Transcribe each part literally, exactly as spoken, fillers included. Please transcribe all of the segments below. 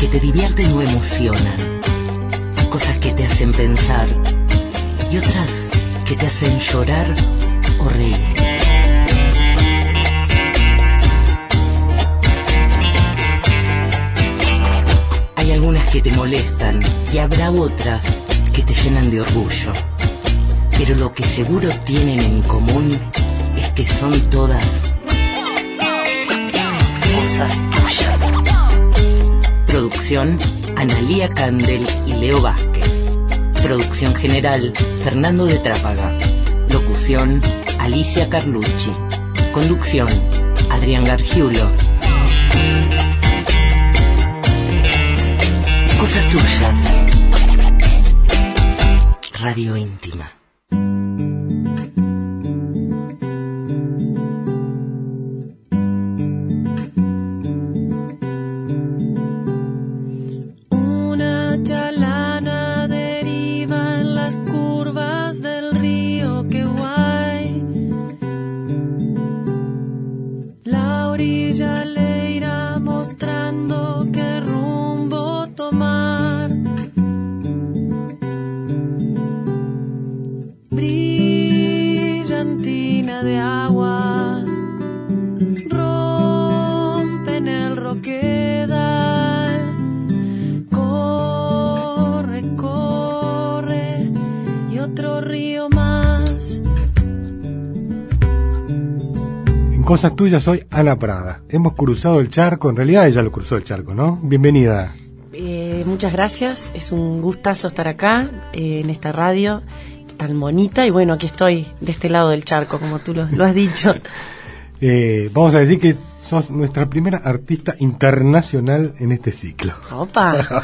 te divierten o emocionan, cosas que te hacen pensar y otras que te hacen llorar o reír. Hay algunas que te molestan y habrá otras que te llenan de orgullo. Pero lo que seguro tienen en común es que son todas cosas tuyas. Producción, Analía Candel y Leo Vázquez. Producción general, Fernando de Trápaga. Locución, Alicia Carlucci. Conducción, Adrián Gargiulo. Cosas tuyas. Radio íntima. Cosas tuyas, soy Ana Prada. Hemos cruzado el charco, en realidad ella lo cruzó el charco, ¿no? Bienvenida. Eh, muchas gracias, es un gustazo estar acá, eh, en esta radio tan bonita, y bueno, aquí estoy de este lado del charco, como tú lo, lo has dicho. eh, vamos a decir que sos nuestra primera artista internacional en este ciclo. ¡Opa!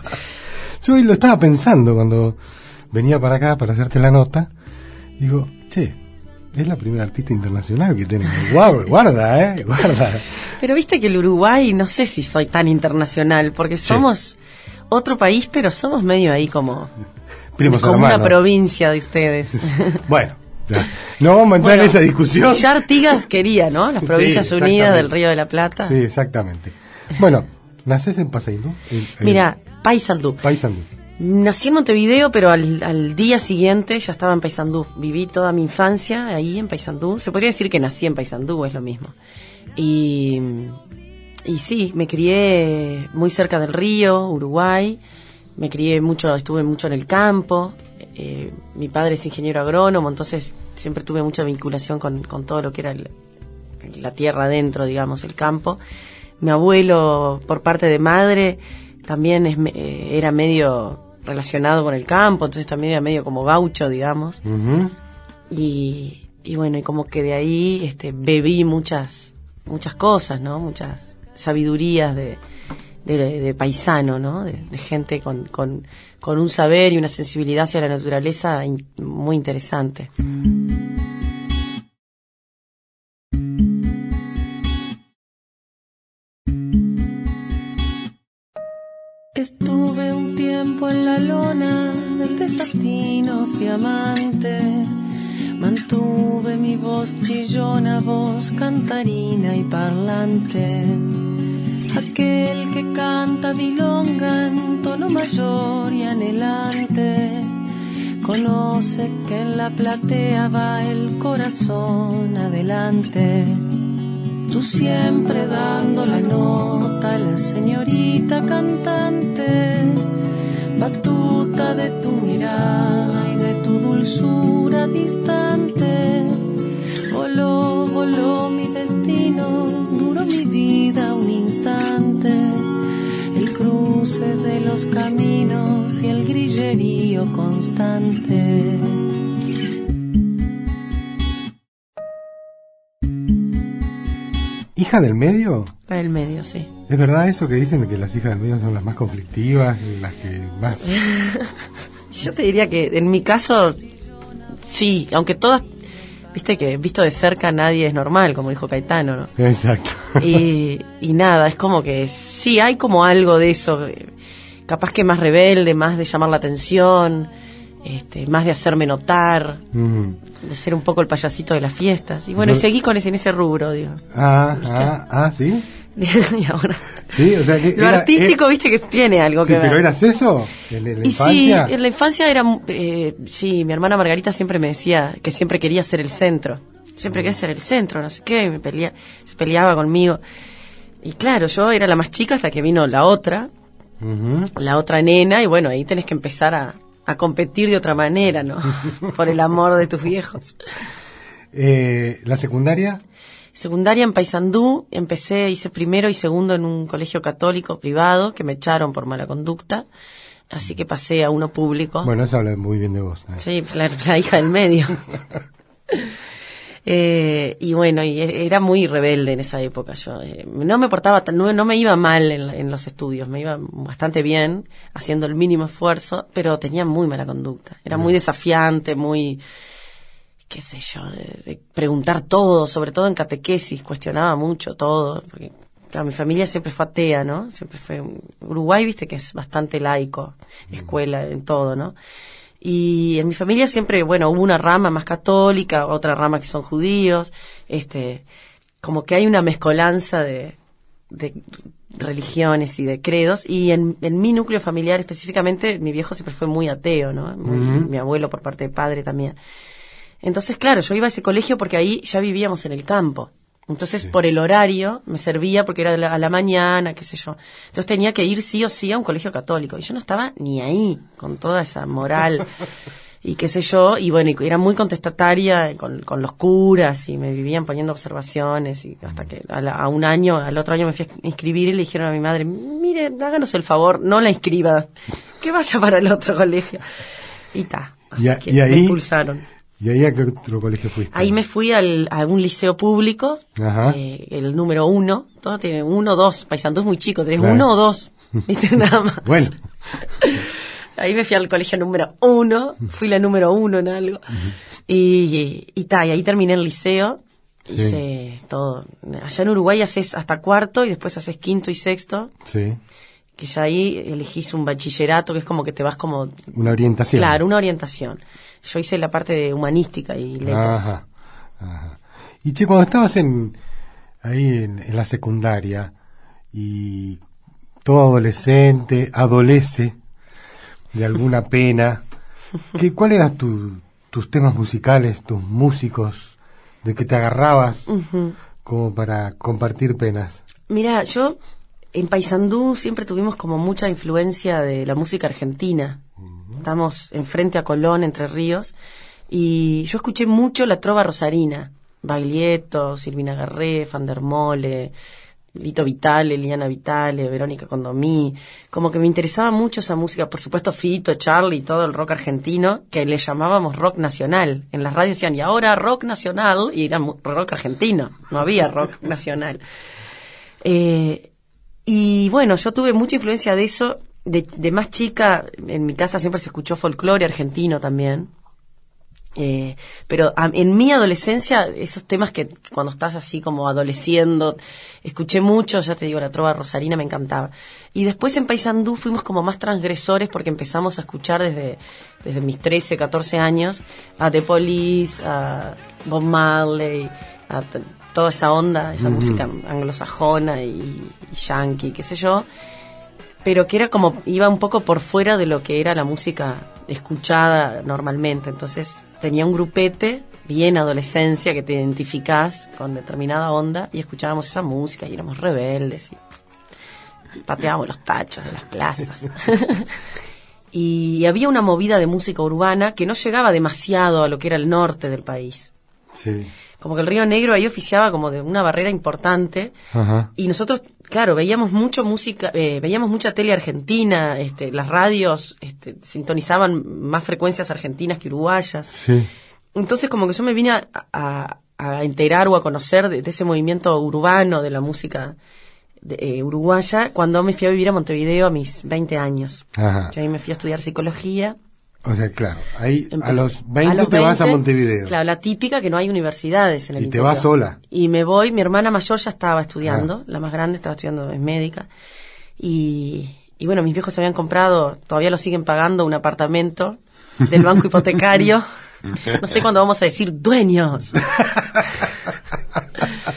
Yo hoy lo estaba pensando cuando venía para acá para hacerte la nota. Digo, che, es la primera artista internacional que tenemos. Guarda, guarda, eh, guarda. Pero viste que el Uruguay, no sé si soy tan internacional, porque somos sí. otro país, pero somos medio ahí como, Primos como hermanos. Una provincia de ustedes. Bueno, ya. No vamos a entrar bueno, en esa discusión. Ya Artigas quería, ¿no? Las Provincias sí, Unidas del Río de la Plata. Sí, exactamente. Bueno, ¿nacés en Paysandú? El, el... Mira, Paysandú. Paysandú. Nací en Montevideo, pero al, al día siguiente ya estaba en Paysandú. Viví toda mi infancia ahí en Paysandú. Se podría decir que nací en Paysandú, es lo mismo. Y, y sí, me crié muy cerca del río, Uruguay. Me crié mucho, estuve mucho en el campo. Eh, mi padre es ingeniero agrónomo, entonces siempre tuve mucha vinculación con, con todo lo que era el, la tierra adentro, digamos, el campo. Mi abuelo, por parte de madre, también es, eh, era medio relacionado con el campo, entonces también era medio como gaucho, digamos. Uh-huh. y, y bueno, y como que de ahí este, bebí muchas muchas cosas, ¿no? Muchas sabidurías de, de, de paisano, ¿no? De, de gente con, con, con un saber y una sensibilidad hacia la naturaleza in, muy interesante. Estuve un tiempo en la lona del desatino, fui amante. Mantuve mi voz chillona, voz cantarina y parlante. Aquel que canta milonga en tono mayor y anhelante, conoce que en la platea va el corazón adelante. Tú siempre dando la nota, la señorita cantante, batuta de tu mirada y de tu dulzura distante. Voló, voló mi destino, duró mi vida un instante. El cruce de los caminos y el grillerío constante. ¿Hija del medio? La del medio, sí. ¿Es verdad eso que dicen de que las hijas del medio son las más conflictivas, las que más...? Yo te diría que en mi caso, sí, aunque todas, viste que visto de cerca nadie es normal, como dijo Caetano, ¿no? Exacto. Y, y nada, es como que sí, hay como algo de eso, capaz que más rebelde, más de llamar la atención, este, más de hacerme notar, uh-huh. de ser un poco el payasito de las fiestas. Y bueno, Yo... y seguí con ese, en ese rubro, digo. Ah, ah, ah, ¿sí? y ahora... Sí, o sea, que lo era, artístico, era, viste que tiene algo sí, que ver. ¿Pero eras eso? ¿En, en la y infancia? sí, en la infancia era... Eh, sí, mi hermana Margarita siempre me decía que siempre quería ser el centro. Siempre quería ser el centro, no sé qué, y me pelea, se peleaba conmigo. Y claro, yo era la más chica hasta que vino la otra, uh-huh. la otra nena, y bueno, ahí tenés que empezar a, a competir de otra manera, ¿no? Por el amor de tus viejos. Eh, ¿La secundaria? Secundaria en Paysandú, empecé, hice primero y segundo en un colegio católico privado, que me echaron por mala conducta, así que pasé a uno público. Bueno, eso habla muy bien de vos. ¿Eh? Sí, la, la hija del medio. Eh, y bueno, y era muy rebelde en esa época yo. Eh, no me portaba tan, no, no me iba mal en, en los estudios, me iba bastante bien, haciendo el mínimo esfuerzo, pero tenía muy mala conducta. Era muy desafiante, muy, qué sé yo, de, de preguntar todo, sobre todo en catequesis, cuestionaba mucho todo, porque claro, mi familia siempre fue atea, ¿no? Siempre fue, Uruguay, viste que es bastante laico, escuela en todo, ¿no? Y en mi familia siempre, bueno, hubo una rama más católica, otra rama que son judíos, este, como que hay una mezcolanza de, de religiones y de credos, y en, en mi núcleo familiar específicamente, mi viejo siempre fue muy ateo, ¿no? Muy, uh-huh. Mi abuelo por parte de padre también. Entonces, claro, yo iba a ese colegio porque ahí ya vivíamos en el campo. Entonces, sí. Por el horario me servía porque era a la, a la mañana, qué sé yo. Entonces tenía que ir sí o sí a un colegio católico. Y yo no estaba ni ahí con toda esa moral y qué sé yo. Y bueno, y era muy contestataria con, con los curas y me vivían poniendo observaciones. Y hasta que a, la, a un año, al otro año me fui a inscribir y le dijeron a mi madre, mire, háganos el favor, no la inscriba, que vaya para el otro colegio. Y ta, así y, que y ahí... me expulsaron. ¿Y ahí a qué otro colegio fuiste? Ahí me fui al, a un liceo público, eh, el número uno, todo tiene uno, dos, Paysandú es muy chico, tenés claro. uno o dos, viste, nada más. Bueno. Ahí me fui al colegio número uno, fui la número uno en algo, uh-huh. y, y, y ta, y ahí terminé el liceo, sí. Hice todo. Allá en Uruguay haces hasta cuarto y después haces quinto y sexto. Sí. Que ya ahí elegís un bachillerato, que es como que te vas como... Una orientación. Claro, una orientación. Yo hice la parte de humanística y letras. Ajá, ajá. Y che, cuando estabas en ahí en, en la secundaria y todo adolescente, adolece de alguna pena, ¿qué, ¿cuál eran tu, tus temas musicales, tus músicos, de que te agarrabas uh-huh. como para compartir penas? Mira, yo... En Paysandú siempre tuvimos como mucha influencia de la música argentina. Uh-huh. Estamos enfrente a Colón, Entre Ríos, y yo escuché mucho la trova rosarina. Baglietto, Silvina Garré, Fandermole, Lito Vitale, Liliana Vitale, Verónica Condomí. Como que me interesaba mucho esa música. Por supuesto, Fito, Charlie, todo el rock argentino, que le llamábamos rock nacional. En las radios decían, y ahora rock nacional, y era rock argentino. No había rock nacional. Eh... Y bueno, yo tuve mucha influencia de eso, de, de más chica, en mi casa siempre se escuchó folclore argentino también, eh, pero a, en mi adolescencia, esos temas que cuando estás así como adoleciendo, escuché mucho, ya te digo, la trova rosarina me encantaba. Y después en Paysandú fuimos como más transgresores porque empezamos a escuchar desde, desde mis trece, catorce años a The Police, a Bob Marley, a... toda esa onda, esa uh-huh. música anglosajona y, y yankee, qué sé yo, pero que era como, iba un poco por fuera de lo que era la música escuchada normalmente. Entonces tenía un grupete, bien adolescencia, que te identificás con determinada onda, y escuchábamos esa música y éramos rebeldes y pateábamos los tachos de las plazas. Y había una movida de música urbana que no llegaba demasiado a lo que era el norte del país. Sí. Como que el Río Negro ahí oficiaba como de una barrera importante. Ajá. Y nosotros, claro, veíamos mucho música, eh, veíamos mucha tele argentina, este, las radios este, sintonizaban más frecuencias argentinas que uruguayas. Sí. Entonces como que yo me vine a, a, a enterar o a conocer de, de ese movimiento urbano de la música de, eh, uruguaya cuando me fui a vivir a Montevideo a mis veinte años. Ajá. Y ahí me fui a estudiar psicología. O sea, claro, ahí Empecé, a los veinte a los te veinte, vas a Montevideo. Claro, la típica que no hay universidades en el y interior. Y te vas sola. Y me voy, mi hermana mayor ya estaba estudiando, ah. la más grande estaba estudiando, es médica. Y, y bueno, mis viejos habían comprado, todavía lo siguen pagando, un apartamento del banco hipotecario. No sé cuándo vamos a decir dueños.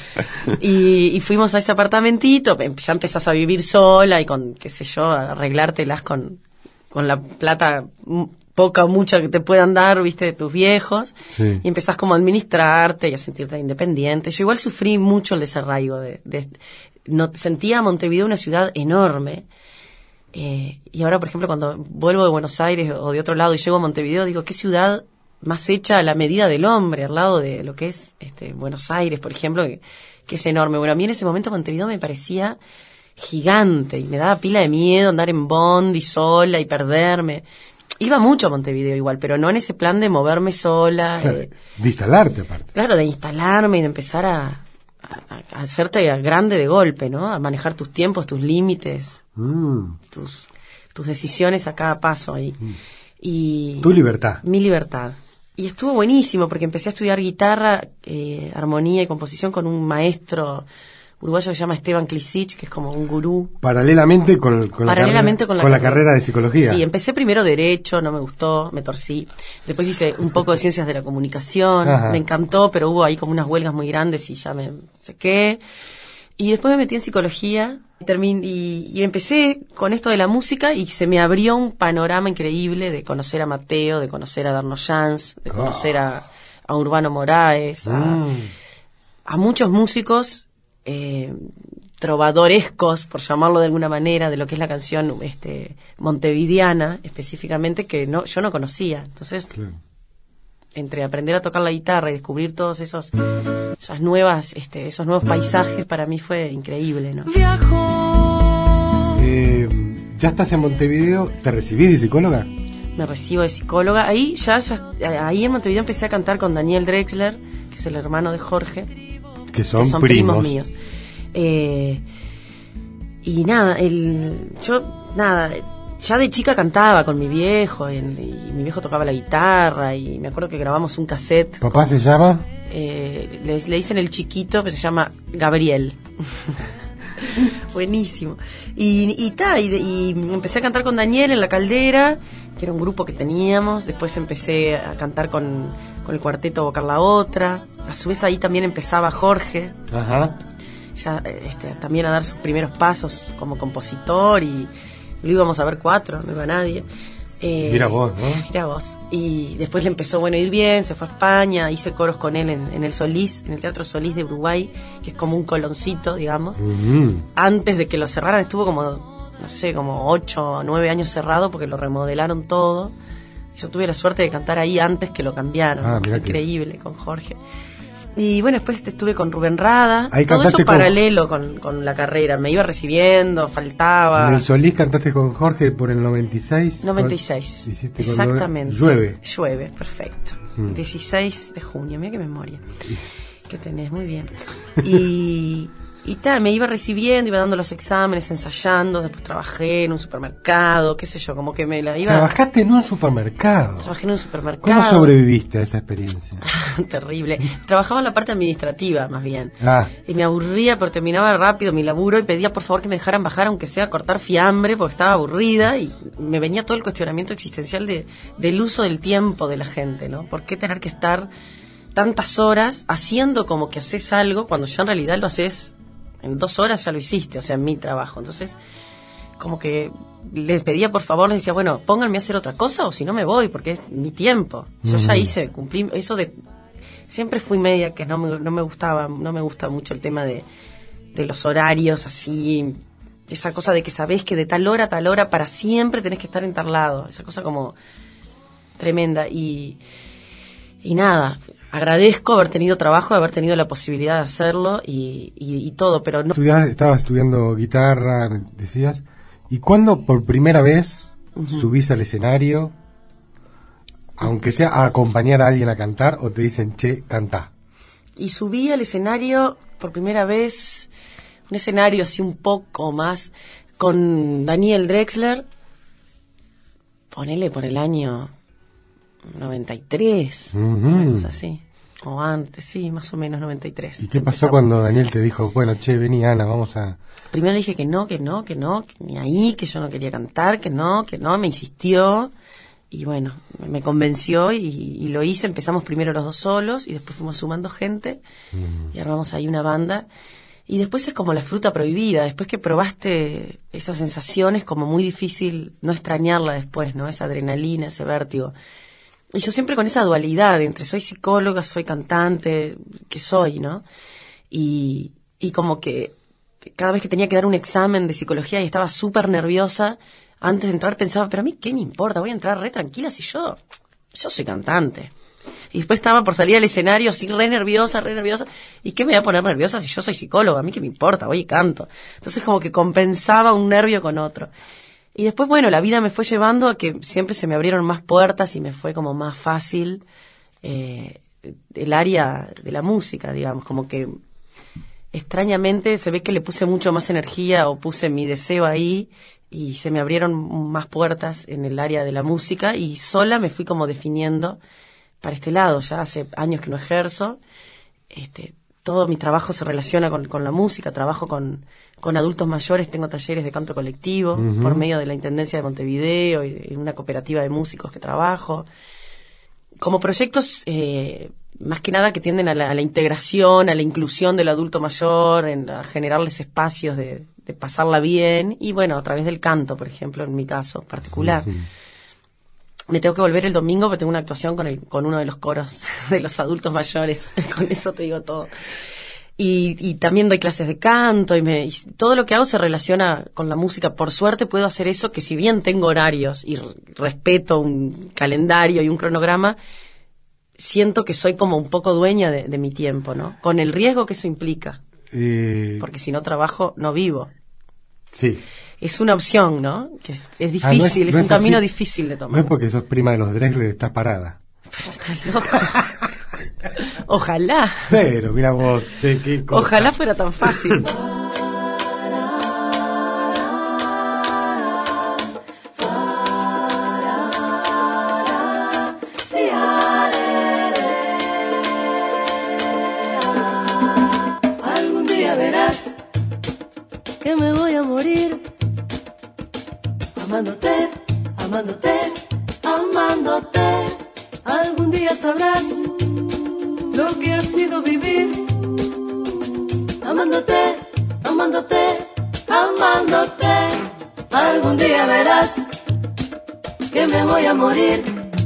y, y fuimos a ese apartamentito, ya empezás a vivir sola y con, qué sé yo, a arreglártelas con, con la plata poca o mucha que te puedan dar, viste, de tus viejos, sí. Y empezás como a administrarte y a sentirte independiente. Yo igual sufrí mucho el desarraigo de, de no, sentía a Montevideo una ciudad enorme, eh, y ahora, por ejemplo, cuando vuelvo de Buenos Aires o de otro lado y llego a Montevideo, digo, qué ciudad más hecha a la medida del hombre, al lado de lo que es este Buenos Aires, por ejemplo, que, que es enorme. Bueno, a mí en ese momento Montevideo me parecía gigante y me daba pila de miedo andar en bondi sola y perderme. Iba mucho a Montevideo igual, pero no en ese plan de moverme sola. Claro, eh, de instalarte aparte. Claro, de instalarme y de empezar a, a, a hacerte grande de golpe, ¿no? A manejar tus tiempos, tus límites, Mm. tus, tus decisiones a cada paso ahí. Mm. Y Tu libertad. Mi libertad. Y estuvo buenísimo porque empecé a estudiar guitarra, eh, armonía y composición con un maestro uruguayo que se llama Esteban Klisic, que es como un gurú. Paralelamente con, con, Paralelamente la, carrera, con la, con la carrera. carrera de psicología. Sí, empecé primero Derecho, no me gustó, me torcí. Después hice un poco de Ciencias de la Comunicación, Ajá. me encantó, pero hubo ahí como unas huelgas muy grandes y ya me sequé. Y después me metí en Psicología termin- y, y empecé con esto de la música y se me abrió un panorama increíble de conocer a Mateo, de conocer a Darno Jans, de conocer a, a Urbano Moraes, a, Mm. a muchos músicos eh, trovadorescos, por llamarlo de alguna manera, de lo que es la canción este montevideana específicamente, que no yo no conocía. Entonces, Claro. entre aprender a tocar la guitarra y descubrir todos esos esas nuevas este esos nuevos paisajes, para mí fue increíble, ¿no? Viajo. Eh, ya estás en Montevideo, ¿te recibís de psicóloga? Me recibo de psicóloga. Ahí ya, ya ahí en Montevideo empecé a cantar con Daniel Drexler, que es el hermano de Jorge, Que son, que son primos. primos míos. Eh, y nada, el, yo, nada, ya de chica cantaba con mi viejo, en- y mi viejo tocaba la guitarra, y me acuerdo que grabamos un cassette. ¿Papá se llama? Eh, le, le dicen el chiquito, que se llama Gabriel. Buenísimo. Y, y, ta, y, de- y empecé a cantar con Daniel en La Caldera, que era un grupo que teníamos. Después empecé a cantar con, con el cuarteto Bocar la Otra. A su vez ahí también empezaba Jorge, Ajá. ya este, también a dar sus primeros pasos como compositor, y lo íbamos a ver cuatro, no iba nadie. Eh, Mira vos, ¿no? Mira vos. Y después le empezó bueno a ir bien, se fue a España, hice coros con él en, en el Solís, en el Teatro Solís de Uruguay, que es como un coloncito, digamos. Mm. Antes de que lo cerraran estuvo como, no sé, como ocho o nueve años cerrado porque lo remodelaron todo. Yo tuve la suerte de cantar ahí antes que lo cambiaron. Ah, Fue mirá que- increíble, con Jorge. Y bueno, después estuve con Rubén Rada. Ahí Todo eso cantaste con- paralelo con, con la carrera. Me iba recibiendo, faltaba. En el Solís cantaste con Jorge por el noventa y seis. noventa y seis. Hiciste con Exactamente. Llueve. Llueve, perfecto. Mm. dieciséis de junio, mira qué memoria que tenés, muy bien. Y, y tal, me iba recibiendo, iba dando los exámenes, ensayando, después trabajé en un supermercado, qué sé yo, como que me la iba... Trabajaste en un supermercado. Trabajé en un supermercado. ¿Cómo sobreviviste a esa experiencia? Terrible. Trabajaba en la parte administrativa, más bien. Ah, Y me aburría porque terminaba rápido mi laburo y pedía por favor que me dejaran bajar, aunque sea a cortar fiambre, porque estaba aburrida, y me venía todo el cuestionamiento existencial de, del uso del tiempo de la gente, ¿no? ¿Por qué tener que estar tantas horas haciendo como que haces algo cuando ya en realidad lo haces en dos horas, ya lo hiciste, o sea, en mi trabajo? Entonces, como que les pedía por favor, les decía, bueno, pónganme a hacer otra cosa o si no me voy, porque es mi tiempo. Yo ya hice, cumplí eso de... Siempre fui media que no me, no me gustaba, no me gusta mucho el tema de, de los horarios así, esa cosa de que sabés que de tal hora a tal hora para siempre tenés que estar en tal lado, esa cosa como tremenda. Y, y nada, agradezco haber tenido trabajo, haber tenido la posibilidad de hacerlo y, y, y todo, pero no... estudiabas- estabas estudiando guitarra, me decías. ¿Y cuándo por primera vez subís al escenario, aunque sea a acompañar a alguien a cantar, o te dicen, che, cantá? Y subí al escenario por primera vez, un escenario así un poco más, con Daniel Drexler, ponele por el año noventa y tres, Ujú. una cosa así, o antes, sí, más o menos noventa y tres. ¿Y qué pasó Empezamos. cuando Daniel te dijo, bueno, che, vení Ana, vamos a... Primero le dije que no, que no, que no, que ni ahí, que yo no quería cantar, que no, que no, me insistió. y bueno, me convenció y, y lo hice. Empezamos primero los dos solos y después fuimos sumando gente mm. y armamos ahí una banda. Y después es como la fruta prohibida, después que probaste esas sensaciones, como muy difícil no extrañarla después, ¿no? Esa adrenalina, ese vértigo. Y yo siempre con esa dualidad entre soy psicóloga, soy cantante, ¿qué soy, no? Y, y como que cada vez que tenía que dar un examen de psicología y estaba súper nerviosa, antes de entrar pensaba, pero a mí qué me importa, voy a entrar re tranquila si yo, yo soy cantante. Y después estaba por salir al escenario así re nerviosa, re nerviosa. ¿Y qué me voy a poner nerviosa si yo soy psicóloga? A mí qué me importa, voy y canto. Entonces como que compensaba un nervio con otro. Y después, bueno, la vida me fue llevando a que siempre se me abrieron más puertas y me fue como más fácil eh, el área de la música, digamos. Como que extrañamente se ve que le puse mucho más energía o puse mi deseo ahí y se me abrieron más puertas en el área de la música y sola me fui como definiendo para este lado. Ya hace años que no ejerzo, este, todo mi trabajo se relaciona con, con la música, trabajo con, con adultos mayores, tengo talleres de canto colectivo uh-huh. por medio de la Intendencia de Montevideo y de una cooperativa de músicos que trabajo, como proyectos eh, más que nada que tienden a la, a la integración, a la inclusión del adulto mayor, en, a generarles espacios de, de pasarla bien, y bueno, a través del canto, por ejemplo, en mi caso particular. Uh-huh. Me tengo que volver el domingo porque tengo una actuación con el con uno de los coros de los adultos mayores. Con eso te digo todo. Y, y también doy clases de canto y, me, y todo lo que hago se relaciona con la música. Por suerte puedo hacer eso, que si bien tengo horarios y r- respeto un calendario y un cronograma, siento que soy como un poco dueña de, de mi tiempo, ¿no? Con el riesgo que eso implica. Eh... Porque si no trabajo, no vivo. Sí. Es una opción, ¿no? Que es, es difícil, ah, no es, es no un es camino así. Difícil de tomar. No es porque sos prima de los Drexler, estás parada. Estás loca. Ojalá. Pero, mira vos, che, qué cosa. Ojalá fuera tan fácil. Algún día verás que me voy a morir amándote, amándote, amándote. Algún día sabrás lo que ha sido vivir amándote, amándote, amándote. Algún día verás que me voy a morir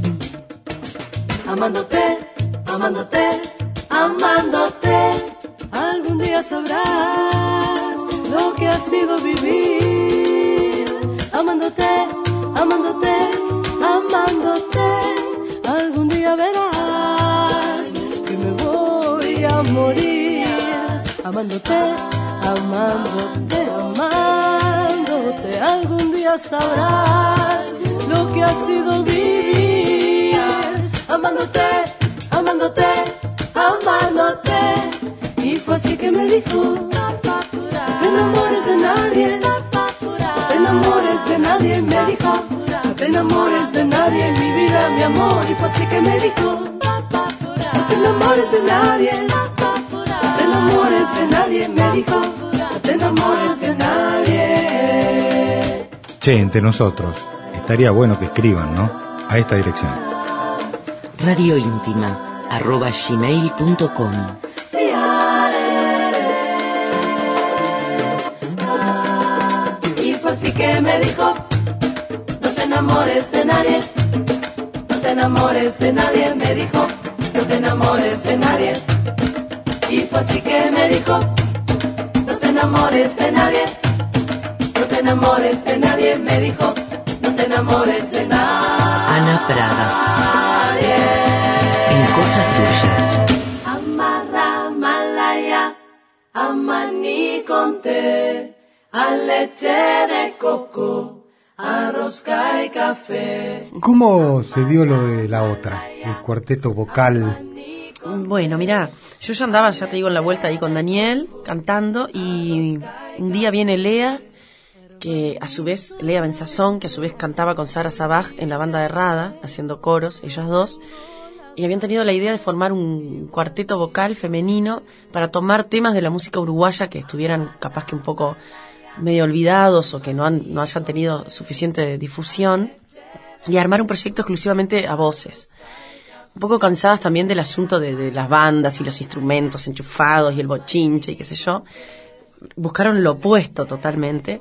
amándote, amándote, amándote. Algún día sabrás lo que ha sido vivir amándote, amándote, amándote. Algún día verás que me voy a morir amándote, amándote, amándote. Algún día sabrás lo que ha sido vivir amándote, amándote, amándote. Y fue así que me dijo: no te enamores de nadie, no te enamores de nadie. Me dijo: no te enamores de nadie, mi vida, mi amor. Y fue así que me dijo: no te enamores de nadie, no te enamores de nadie. Me dijo: no te enamores de nadie. Che, entre nosotros, estaría bueno que escriban, ¿no? A esta dirección. Radio Íntima, arroba gmail punto com. Y fue así que me dijo: no te enamores de nadie, no te enamores de nadie. Me dijo: no te enamores de nadie. Y fue así que me dijo: no te enamores de nadie, no te enamores de nadie. Me dijo: no te enamores de nadie. Ana Prada. En Cosas Tuyas. Amarra malaya, amaní con té, a leche de coco, a rosca y café. ¿Cómo se dio lo de la otra, el cuarteto vocal? Bueno, mira, yo ya andaba, ya te digo, en la vuelta ahí con Daniel, cantando, y un día viene Lea, que a su vez, Lea Benzazón, que a su vez cantaba con Sara Sabaj en la banda de Rada, haciendo coros, ellas dos, y habían tenido la idea de formar un cuarteto vocal femenino para tomar temas de la música uruguaya que estuvieran capaz que un poco medio olvidados o que no, han, no hayan tenido suficiente difusión, y armar un proyecto exclusivamente a voces. Un poco cansadas también del asunto de, de las bandas y los instrumentos enchufados y el bochinche y qué sé yo. Buscaron lo opuesto totalmente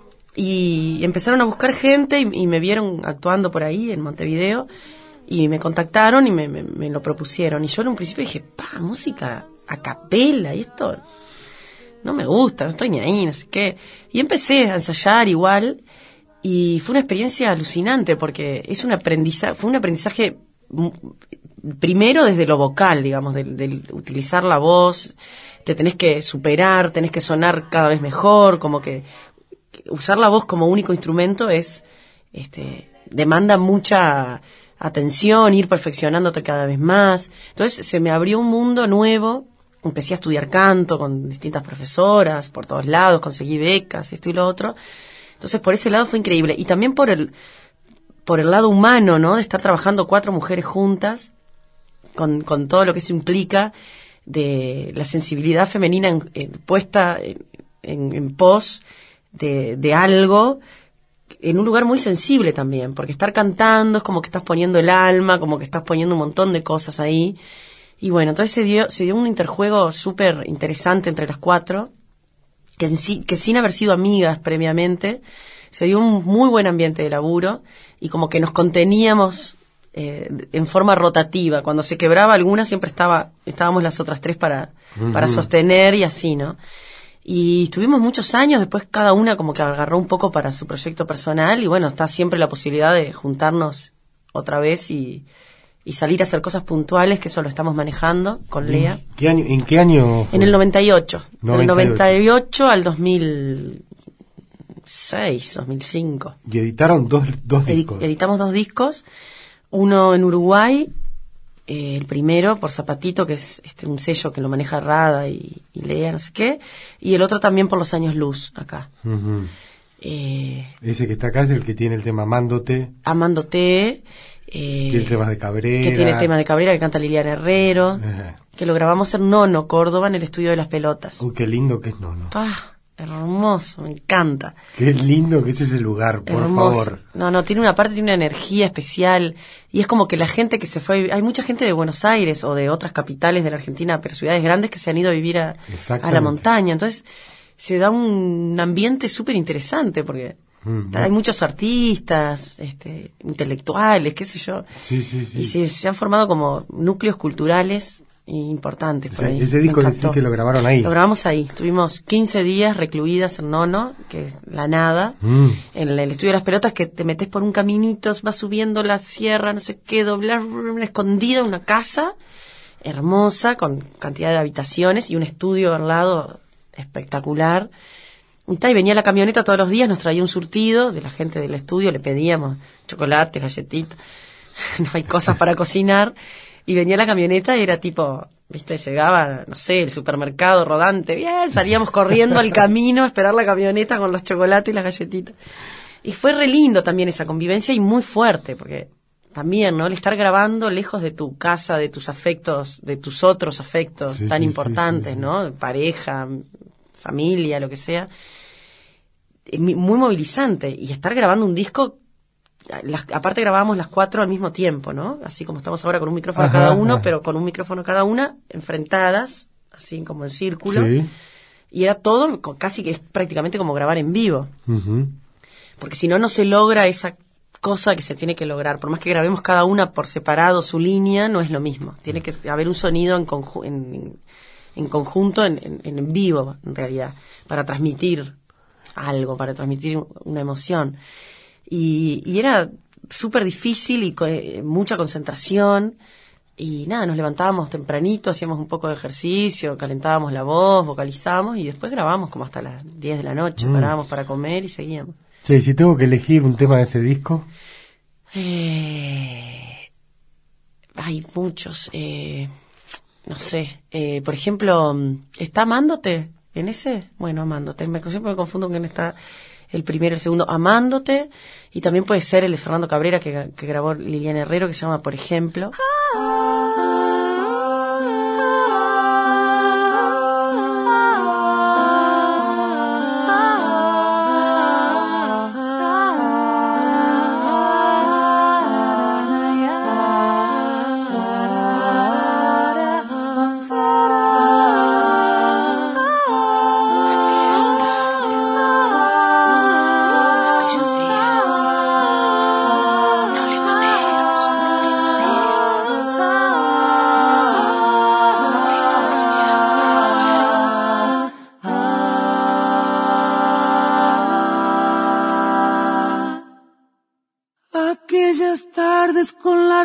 y empezaron a buscar gente y, y me vieron actuando por ahí en Montevideo y me contactaron y me, me, me lo propusieron. Y yo en un principio dije, pa, música a capela y esto no me gusta, no estoy ni ahí, no sé qué. Y empecé a ensayar igual y fue una experiencia alucinante porque es un aprendizaje, fue un aprendizaje primero desde lo vocal, digamos, del, del utilizar la voz, te tenés que superar, tenés que sonar cada vez mejor, como que usar la voz como único instrumento es, este, demanda mucha atención, ir perfeccionándote cada vez más. Entonces se me abrió un mundo nuevo, empecé a estudiar canto con distintas profesoras por todos lados, conseguí becas, esto y lo otro. Entonces por ese lado fue increíble. Y también por el por el lado humano, ¿no? De estar trabajando cuatro mujeres juntas, con, con todo lo que eso implica, de la sensibilidad femenina en, en, puesta en, en, en pos de, de algo, en un lugar muy sensible también, porque estar cantando es como que estás poniendo el alma, como que estás poniendo un montón de cosas ahí. Y bueno, entonces se dio, se dio un interjuego súper interesante entre las cuatro, que, en sí, que sin haber sido amigas previamente, se dio un muy buen ambiente de laburo y como que nos conteníamos eh, en forma rotativa. Cuando se quebraba alguna siempre estaba estábamos las otras tres para, uh-huh. para sostener y así, ¿no? Y estuvimos muchos años, después cada una como que agarró un poco para su proyecto personal y bueno, está siempre la posibilidad de juntarnos otra vez y, y salir a hacer cosas puntuales, que eso lo estamos manejando con Lea. ¿Qué año, ¿En qué año fue? En el noventa y ocho. noventa y ocho. Del noventa y ocho al dos mil seis, dos mil cinco. Y editaron dos, dos discos. Edi- editamos dos discos, uno en Uruguay, eh, el primero por Zapatito, que es este un sello que lo maneja Rada y, y Lea, no sé qué, y el otro también por Los Años Luz, acá. Uh-huh. Eh, Ese que está acá es el que tiene el tema Amándote. Amándote. Eh, Tiene temas de Cabrera. Que tiene temas de Cabrera, que canta Liliana Herrero. Uh-huh. Que lo grabamos en Nono, Córdoba, en el estudio de las pelotas. Uy, qué lindo que es Nono. ¡Pah! Hermoso, me encanta. Qué lindo que es ese lugar, por Hermoso. favor. No, no, tiene una parte, tiene una energía especial. Y es como que la gente que se fue a vivir, hay mucha gente de Buenos Aires o de otras capitales de la Argentina, pero ciudades grandes que se han ido a vivir a, a la montaña. Entonces se da un ambiente súper interesante porque mm, hay muchos artistas, este, intelectuales, qué sé yo. Sí, sí, sí. Y se, se han formado como núcleos culturales importantes por o sea, ahí. Ese disco sí que lo grabaron ahí. Lo grabamos ahí. Estuvimos quince días recluidas en Nono, que es la nada, mm. en el estudio de las pelotas, que te metes por un caminito, vas subiendo la sierra, no sé qué, doblar, una escondida, una casa hermosa, con cantidad de habitaciones y un estudio al lado espectacular. Y, ta, y venía la camioneta todos los días, nos traía un surtido de la gente del estudio, le pedíamos chocolate, galletitas, no hay cosas para cocinar. Y venía la camioneta y era tipo, viste, llegaba, no sé, el supermercado rodante, bien, salíamos corriendo al camino a esperar la camioneta con los chocolates y las galletitas. Y fue re lindo también esa convivencia y muy fuerte, porque también, ¿no? El estar grabando lejos de tu casa, de tus afectos, de tus otros afectos sí, tan sí, importantes, sí, sí. ¿no? Pareja, familia, lo que sea. Muy movilizante. Y estar grabando un disco... Las, aparte grabábamos las cuatro al mismo tiempo, ¿no? Así como estamos ahora con un micrófono ajá, cada uno, ajá. pero con un micrófono cada una, enfrentadas, así como en círculo. Sí. Y era todo casi que es prácticamente como grabar en vivo. Uh-huh. Porque si no, no se logra esa cosa que se tiene que lograr. Por más que grabemos cada una por separado su línea, no es lo mismo. Tiene que haber un sonido en, conju- en, en conjunto, en, en, en vivo, en realidad, para transmitir algo, para transmitir una emoción. Y, y era súper difícil y con eh, mucha concentración y nada, nos levantábamos tempranito, hacíamos un poco de ejercicio, calentábamos la voz, vocalizábamos y después grabábamos como hasta las diez de la noche, mm. parábamos para comer y seguíamos. Sí, si tengo que elegir un tema de ese disco. Eh, hay muchos, eh, no sé, eh, por ejemplo, ¿está Amándote en ese? Bueno, Amándote, me, siempre me confundo con está... el primero, el segundo, Amándote, y también puede ser el de Fernando Cabrera que, que grabó Liliana Herrero, que se llama Por Ejemplo.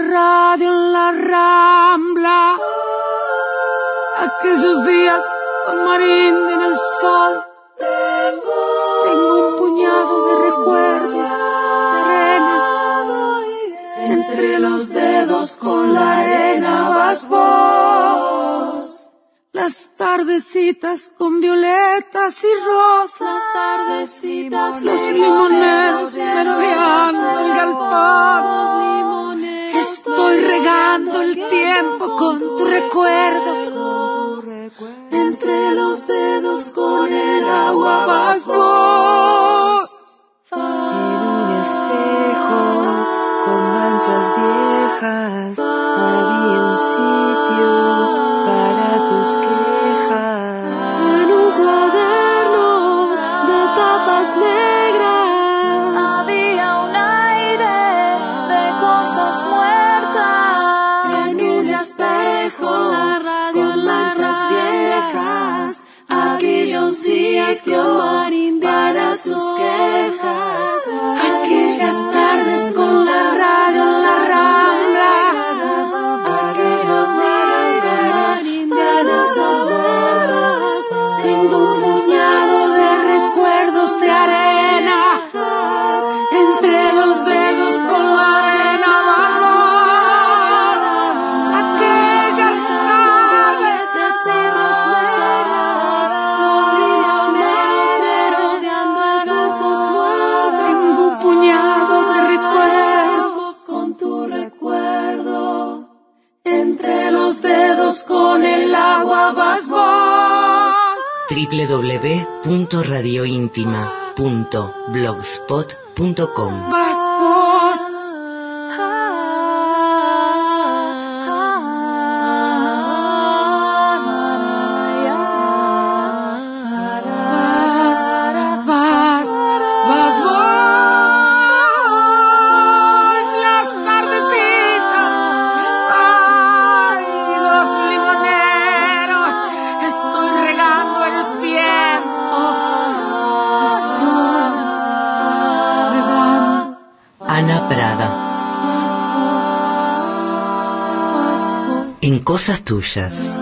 radio en la Rambla. Aquellos días con Marín en el sol. Tengo un puñado de recuerdos de arena. Entre los dedos con la arena vas vos. Las tardecitas con violetas y rosas. Las tardecitas, los limoneros merodeando el galpón. Estoy regando el tiempo con tu recuerdo. Entre los dedos con el agua vas vos. En un espejo con manchas viejas había un sitio para tus quejas. En un cuaderno de tapas negras había un aire de cosas muertas. Aquellas tardes con la radio con manchas viejas, aquellos días con Marín para sus quejas. Aquellas tardes con la radio en la Rambla, aquellos días con Marín para sus quejas. Tengo un puñado de recuerdos de arena. Entre los dedos con la arena vamos. Aquellas tardes de cerros negras, los limoneros merodeando en casas muertas. Tengo un puñado de recuerdos con tu recuerdo. Entre los dedos con el agua vas vos. doble u doble u doble u punto radio íntima punto blogspot punto com. Vas vos. Vas, vas, vas vos. Las tardecitas, ay, los limoneros. Estoy regando el tiempo. Estoy regando. Ana Prada. En Cosas Tuyas.